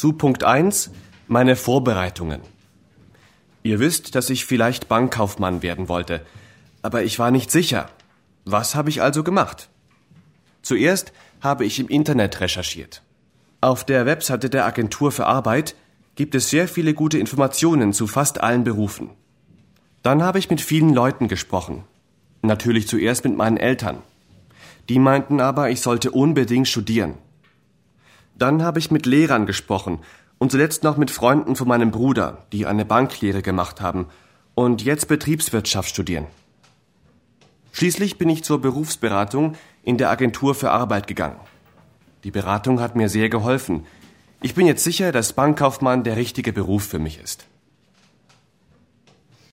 Zu Punkt 1, meine Vorbereitungen. Ihr wisst, dass ich vielleicht Bankkaufmann werden wollte, aber ich war nicht sicher. Was habe ich also gemacht? Zuerst habe ich im Internet recherchiert. Auf der Webseite der Agentur für Arbeit gibt es sehr viele gute Informationen zu fast allen Berufen. Dann habe ich mit vielen Leuten gesprochen. Natürlich zuerst mit meinen Eltern. Die meinten aber, ich sollte unbedingt studieren. Dann habe ich mit Lehrern gesprochen und zuletzt noch mit Freunden von meinem Bruder, die eine Banklehre gemacht haben und jetzt Betriebswirtschaft studieren. Schließlich bin ich zur Berufsberatung in der Agentur für Arbeit gegangen. Die Beratung hat mir sehr geholfen. Ich bin jetzt sicher, dass Bankkaufmann der richtige Beruf für mich ist.